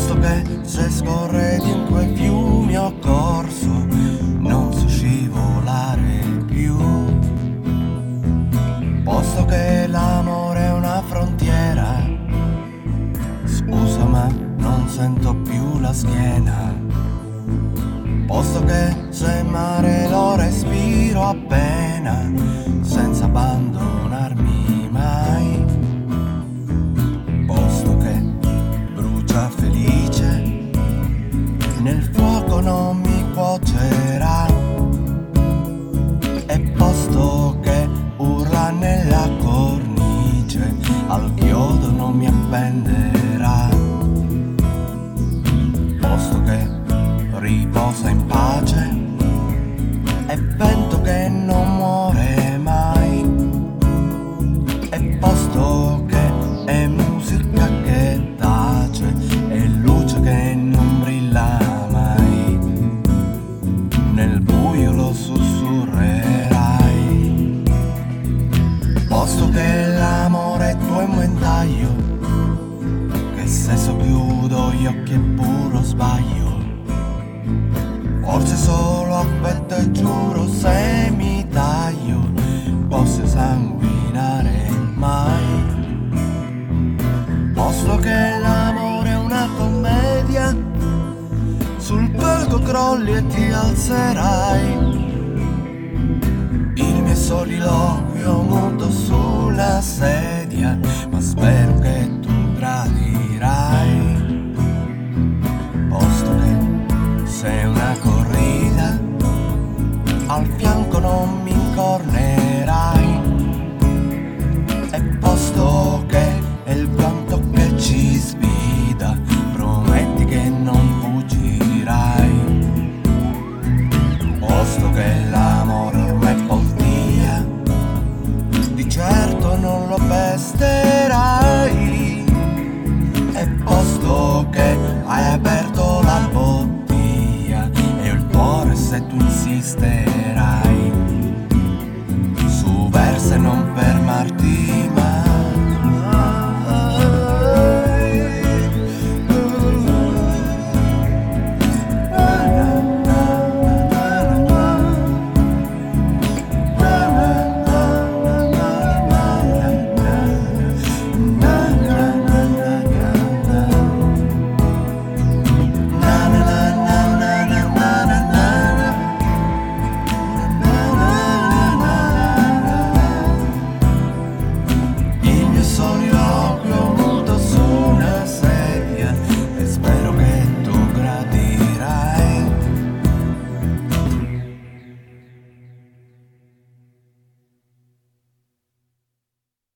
Posto che se scorre in quei fiumi ho corso, non so scivolare più. Posto che l'amore è una frontiera, scusa ma non sento più la schiena. Posto che se mare lo respiro appena, senza abbandonarmi mai. Posto che brucia felice, nel fuoco non mi cuocerà. E posto che urla nella cornice, al chiodo non mi appenderà. Posto che riposa in pace, è vento che non muore mai. È posto che è musica che tace, è luce che non brilla mai. Nel buio lo sussurrerai. Posto che l'amore è tuo inventaglio, che se socchiudo gli occhi è puro sbaglio. Forse solo affetto e giuro, se mi taglio posso sanguinare mai. Posto che l'amore è una commedia, sul palco crolli e ti alzerai. Il mio soliloquio muto sulla sedia, ma spero che